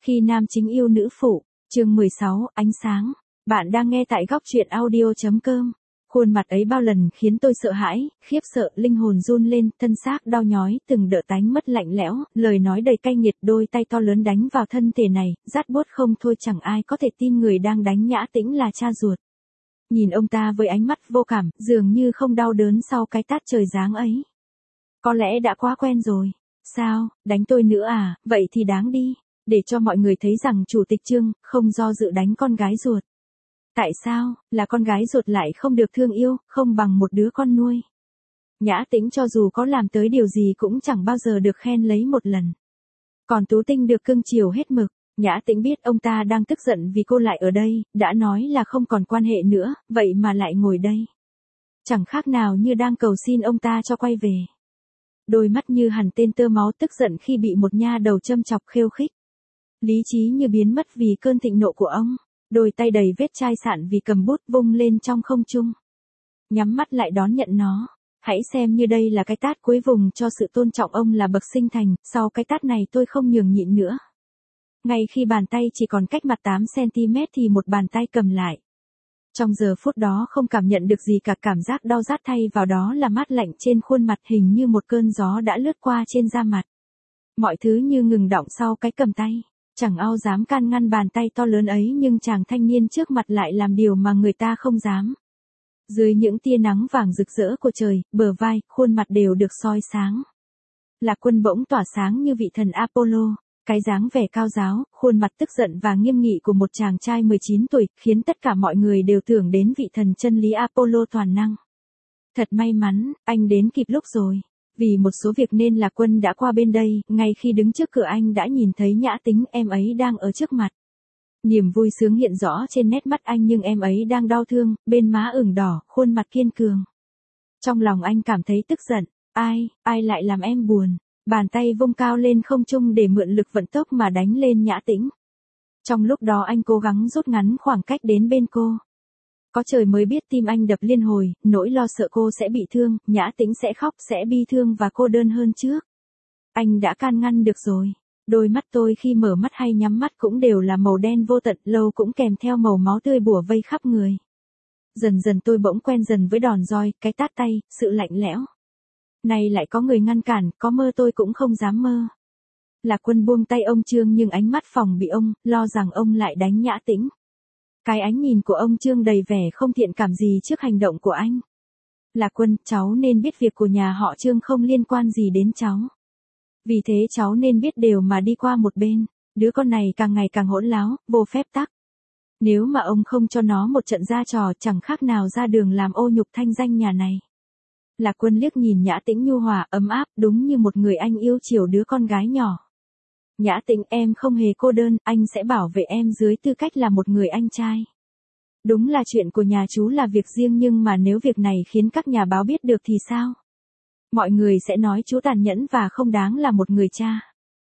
Khi nam chính yêu nữ phụ, chương 16, ánh sáng. Bạn đang nghe tại góc truyện audio.com. Khuôn mặt ấy bao lần khiến tôi sợ hãi, khiếp sợ, linh hồn run lên, thân xác đau nhói, từng đợt tánh mất lạnh lẽo, lời nói đầy cay nghiệt, đôi tay to lớn đánh vào thân thể này, rát buốt không thôi, chẳng ai có thể tin người đang đánh Nhã Tĩnh là cha ruột. Nhìn ông ta với ánh mắt vô cảm, dường như không đau đớn sau cái tát trời giáng ấy. Có lẽ đã quá quen rồi. Sao, đánh tôi nữa à, vậy thì đáng đi. Để cho mọi người thấy rằng chủ tịch Trương không do dự đánh con gái ruột. Tại sao, là con gái ruột lại không được thương yêu, không bằng một đứa con nuôi. Nhã Tĩnh cho dù có làm tới điều gì cũng chẳng bao giờ được khen lấy một lần. Còn Tú Tinh được cưng chiều hết mực. Nhã Tĩnh biết ông ta đang tức giận vì cô lại ở đây, đã nói là không còn quan hệ nữa, vậy mà lại ngồi đây. Chẳng khác nào như đang cầu xin ông ta cho quay về. Đôi mắt như hẳn tên tơ máu, tức giận khi bị một nha đầu châm chọc khiêu khích. Lý trí như biến mất vì cơn thịnh nộ của ông. Đôi tay đầy vết chai sạn vì cầm bút vung lên trong không trung. Nhắm mắt lại đón nhận nó. Hãy xem như đây là cái tát cuối vùng cho sự tôn trọng ông là bậc sinh thành. Sau cái tát này tôi không nhường nhịn nữa. Ngay khi bàn tay chỉ còn cách mặt 8cm thì một bàn tay cầm lại. Trong giờ phút đó không cảm nhận được gì cả, cảm giác đau rát thay vào đó là mát lạnh trên khuôn mặt, hình như một cơn gió đã lướt qua trên da mặt. Mọi thứ như ngừng đọng sau cái cầm tay. Chẳng ai dám can ngăn bàn tay to lớn ấy, nhưng chàng thanh niên trước mặt lại làm điều mà người ta không dám. Dưới những tia nắng vàng rực rỡ của trời, bờ vai, khuôn mặt đều được soi sáng. Lạc Quân bỗng tỏa sáng như vị thần Apollo. Cái dáng vẻ cao giáo, khuôn mặt tức giận và nghiêm nghị của một chàng trai 19 tuổi, khiến tất cả mọi người đều tưởng đến vị thần chân lý Apollo toàn năng. Thật may mắn, anh đến kịp lúc rồi. Vì một số việc nên Lạc Quân đã qua bên đây, ngay khi đứng trước cửa anh đã nhìn thấy Nhã Tĩnh, em ấy đang ở trước mặt. Niềm vui sướng hiện rõ trên nét mắt anh, nhưng em ấy đang đau thương, bên má ửng đỏ, khuôn mặt kiên cường. Trong lòng anh cảm thấy tức giận, ai lại làm em buồn. Bàn tay vung cao lên không trung để mượn lực vận tốc mà đánh lên Nhã Tĩnh. Trong lúc đó anh cố gắng rút ngắn khoảng cách đến bên cô. Có trời mới biết tim anh đập liên hồi, nỗi lo sợ cô sẽ bị thương, Nhã Tĩnh sẽ khóc, sẽ bi thương và cô đơn hơn trước. Anh đã can ngăn được rồi. Đôi mắt tôi khi mở mắt hay nhắm mắt cũng đều là màu đen vô tận, lâu cũng kèm theo màu máu tươi bủa vây khắp người. Dần dần tôi bỗng quen dần với đòn roi, cái tát tay, sự lạnh lẽo. Này lại có người ngăn cản, có mơ tôi cũng không dám mơ. Lạc Quân buông tay ông Trương, nhưng ánh mắt phòng bị ông, lo rằng ông lại đánh Nhã Tĩnh. Cái ánh nhìn của ông Trương đầy vẻ không thiện cảm gì trước hành động của anh. Lạc Quân, cháu nên biết việc của nhà họ Trương không liên quan gì đến cháu. Vì thế cháu nên biết điều mà đi qua một bên. Đứa con này càng ngày càng hỗn láo, vô phép tắc. Nếu mà ông không cho nó một trận ra trò, chẳng khác nào ra đường làm ô nhục thanh danh nhà này. Lạc Quân liếc nhìn Nhã Tĩnh nhu hòa, ấm áp, đúng như một người anh yêu chiều đứa con gái nhỏ. Nhã Tĩnh, em không hề cô đơn, anh sẽ bảo vệ em dưới tư cách là một người anh trai. Đúng là chuyện của nhà chú là việc riêng, nhưng mà nếu việc này khiến các nhà báo biết được thì sao? Mọi người sẽ nói chú tàn nhẫn và không đáng là một người cha.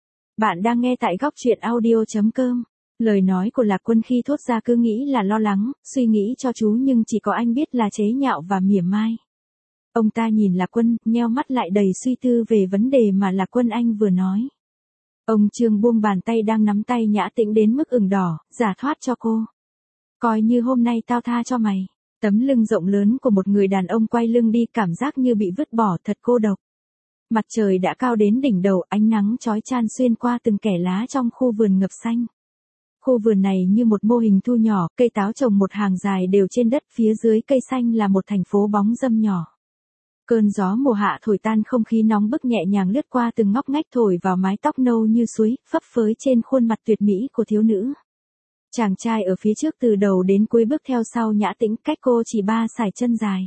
Bạn đang nghe tại góc truyện audio.com. Lời nói của Lạc Quân khi thốt ra cứ nghĩ là lo lắng, suy nghĩ cho chú, nhưng chỉ có anh biết là chế nhạo và mỉa mai. Ông ta nhìn Lạc Quân, nheo mắt lại đầy suy tư về vấn đề mà Lạc Quân anh vừa nói. Ông Trương buông bàn tay đang nắm tay Nhã Tĩnh đến mức ửng đỏ, giả thoát cho cô. Coi như hôm nay tao tha cho mày. Tấm lưng rộng lớn của một người đàn ông quay lưng đi, cảm giác như bị vứt bỏ, thật cô độc. Mặt trời đã cao đến đỉnh đầu, ánh nắng chói chang xuyên qua từng kẽ lá trong khu vườn ngập xanh. Khu vườn này như một mô hình thu nhỏ, cây táo trồng một hàng dài đều trên đất, phía dưới cây xanh là một thành phố bóng râm nhỏ. Cơn gió mùa hạ thổi tan không khí nóng bức, nhẹ nhàng lướt qua từng ngóc ngách, thổi vào mái tóc nâu như suối, phấp phới trên khuôn mặt tuyệt mỹ của thiếu nữ. Chàng trai ở phía trước từ đầu đến cuối bước theo sau Nhã Tĩnh, cách cô chỉ 3 sải chân dài.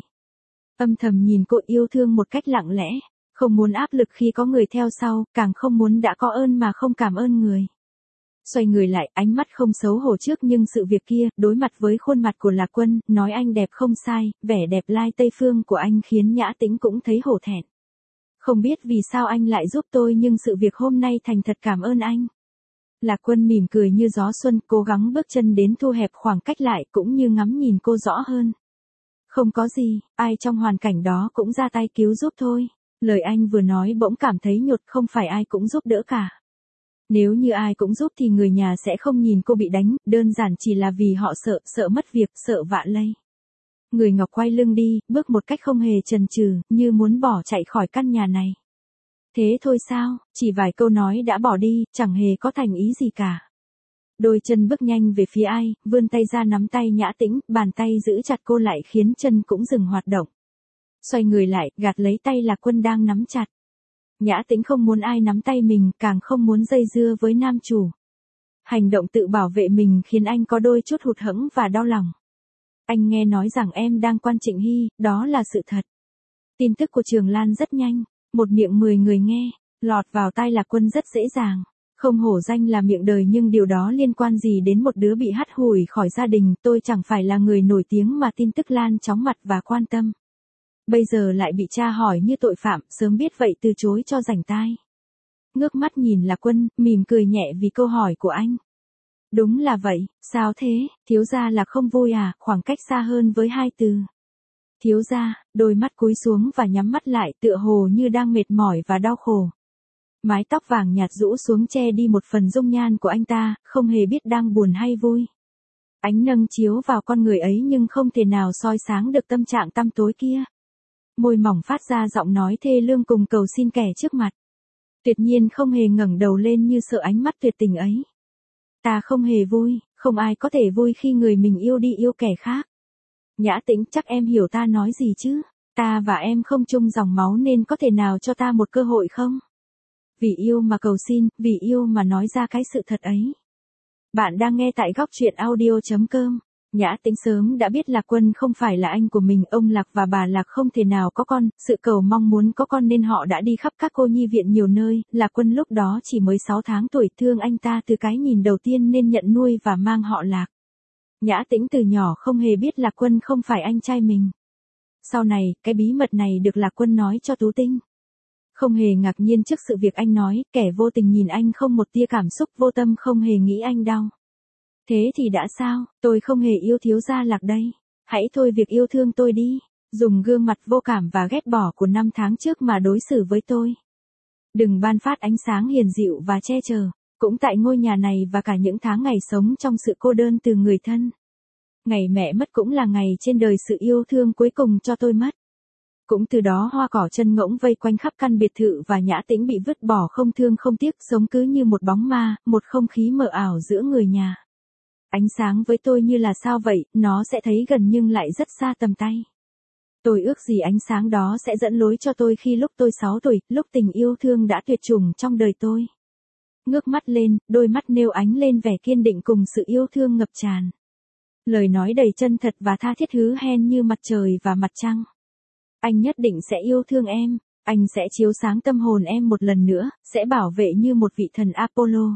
Âm thầm nhìn cô, yêu thương một cách lặng lẽ, không muốn áp lực khi có người theo sau, càng không muốn đã có ơn mà không cảm ơn người. Xoay người lại, ánh mắt không xấu hổ trước nhưng sự việc kia, đối mặt với khuôn mặt của Lạc Quân, nói anh đẹp không sai, vẻ đẹp lai Tây Phương của anh khiến Nhã Tĩnh cũng thấy hổ thẹn. Không biết vì sao anh lại giúp tôi, nhưng sự việc hôm nay thành thật cảm ơn anh. Lạc Quân mỉm cười như gió xuân, cố gắng bước chân đến thu hẹp khoảng cách lại, cũng như ngắm nhìn cô rõ hơn. Không có gì, ai trong hoàn cảnh đó cũng ra tay cứu giúp thôi. Lời anh vừa nói bỗng cảm thấy nhột, không phải ai cũng giúp đỡ cả. Nếu như ai cũng giúp thì người nhà sẽ không nhìn cô bị đánh, đơn giản chỉ là vì họ sợ mất việc, sợ vạ lây. Người Ngọc quay lưng đi, bước một cách không hề chần chừ, như muốn bỏ chạy khỏi căn nhà này. Thế thôi sao, chỉ vài câu nói đã bỏ đi, chẳng hề có thành ý gì cả. Đôi chân bước nhanh về phía ai, vươn tay ra nắm tay Nhã Tĩnh, bàn tay giữ chặt cô lại khiến chân cũng dừng hoạt động. Xoay người lại, gạt lấy tay Lạc Quân đang nắm chặt. Nhã Tĩnh không muốn ai nắm tay mình, càng không muốn dây dưa với nam chủ. Hành động tự bảo vệ mình khiến anh có đôi chút hụt hẫng và đau lòng. Anh nghe nói rằng em đang quan Trịnh Hy, đó là sự thật. Tin tức của Trường Lan rất nhanh, một miệng 10 người nghe, lọt vào tai Lạc Quân rất dễ dàng. Không hổ danh là miệng đời nhưng điều đó liên quan gì đến một đứa bị hắt hủi khỏi gia đình, tôi chẳng phải là người nổi tiếng mà tin tức lan chóng mặt và quan tâm. Bây giờ lại bị tra hỏi như tội phạm, sớm biết vậy từ chối cho rảnh tai. Ngước mắt nhìn Lạc Quân, mỉm cười nhẹ vì câu hỏi của anh. Đúng là vậy, sao thế, thiếu gia là không vui à, khoảng cách xa hơn với hai từ. Thiếu gia, đôi mắt cúi xuống và nhắm mắt lại tựa hồ như đang mệt mỏi và đau khổ. Mái tóc vàng nhạt rũ xuống che đi một phần dung nhan của anh ta, không hề biết đang buồn hay vui. Ánh nâng chiếu vào con người ấy nhưng không thể nào soi sáng được tâm trạng tăm tối kia. Môi mỏng phát ra giọng nói thê lương cùng cầu xin kẻ trước mặt. Tuyệt nhiên không hề ngẩng đầu lên như sợ ánh mắt tuyệt tình ấy. Ta không hề vui, không ai có thể vui khi người mình yêu đi yêu kẻ khác. Nhã Tĩnh, chắc em hiểu ta nói gì chứ, ta và em không chung dòng máu nên có thể nào cho ta một cơ hội không? Vì yêu mà cầu xin, vì yêu mà nói ra cái sự thật ấy. Bạn đang nghe tại góc truyện audio.com. Nhã Tĩnh sớm đã biết Lạc Quân không phải là anh của mình, ông Lạc và bà Lạc không thể nào có con, sự cầu mong muốn có con nên họ đã đi khắp các cô nhi viện nhiều nơi, Lạc Quân lúc đó chỉ mới 6 tháng tuổi, thương anh ta từ cái nhìn đầu tiên nên nhận nuôi và mang họ Lạc. Nhã Tĩnh từ nhỏ không hề biết Lạc Quân không phải anh trai mình. Sau này, cái bí mật này được Lạc Quân nói cho Tú Tinh. Không hề ngạc nhiên trước sự việc anh nói, kẻ vô tình nhìn anh không một tia cảm xúc, vô tâm không hề nghĩ anh đau. Thế thì đã sao, tôi không hề yêu thiếu gia Lạc đây. Hãy thôi việc yêu thương tôi đi, dùng gương mặt vô cảm và ghét bỏ của 5 tháng trước mà đối xử với tôi. Đừng ban phát ánh sáng hiền dịu và che chở, cũng tại ngôi nhà này và cả những tháng ngày sống trong sự cô đơn từ người thân. Ngày mẹ mất cũng là ngày trên đời sự yêu thương cuối cùng cho tôi mất. Cũng từ đó hoa cỏ chân ngỗng vây quanh khắp căn biệt thự và Nhã Tĩnh bị vứt bỏ không thương không tiếc, sống cứ như một bóng ma, một không khí mờ ảo giữa người nhà. Ánh sáng với tôi như là sao vậy, nó sẽ thấy gần nhưng lại rất xa tầm tay. Tôi ước gì ánh sáng đó sẽ dẫn lối cho tôi khi lúc tôi 6 tuổi, lúc tình yêu thương đã tuyệt chủng trong đời tôi. Ngước mắt lên, đôi mắt nêu ánh lên vẻ kiên định cùng sự yêu thương ngập tràn. Lời nói đầy chân thật và tha thiết hứa hẹn như mặt trời và mặt trăng. Anh nhất định sẽ yêu thương em, anh sẽ chiếu sáng tâm hồn em một lần nữa, sẽ bảo vệ như một vị thần Apollo.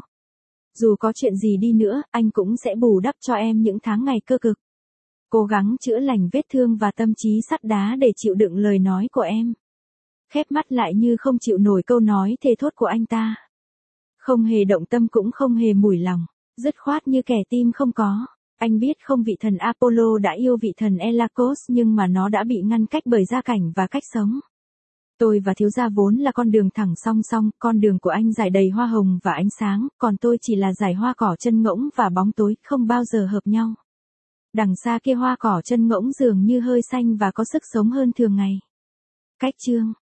Dù có chuyện gì đi nữa, anh cũng sẽ bù đắp cho em những tháng ngày cơ cực. Cố gắng chữa lành vết thương và tâm trí sắt đá để chịu đựng lời nói của em. Khép mắt lại như không chịu nổi câu nói thề thốt của anh ta. Không hề động tâm cũng không hề mủi lòng, dứt khoát như kẻ tim không có. Anh biết không, vị thần Apollo đã yêu vị thần Elakos nhưng mà nó đã bị ngăn cách bởi gia cảnh và cách sống. Tôi và thiếu gia vốn là con đường thẳng song song, con đường của anh rải đầy hoa hồng và ánh sáng, còn tôi chỉ là dải hoa cỏ chân ngỗng và bóng tối, không bao giờ hợp nhau. Đằng xa kia hoa cỏ chân ngỗng dường như hơi xanh và có sức sống hơn thường ngày. Cách chương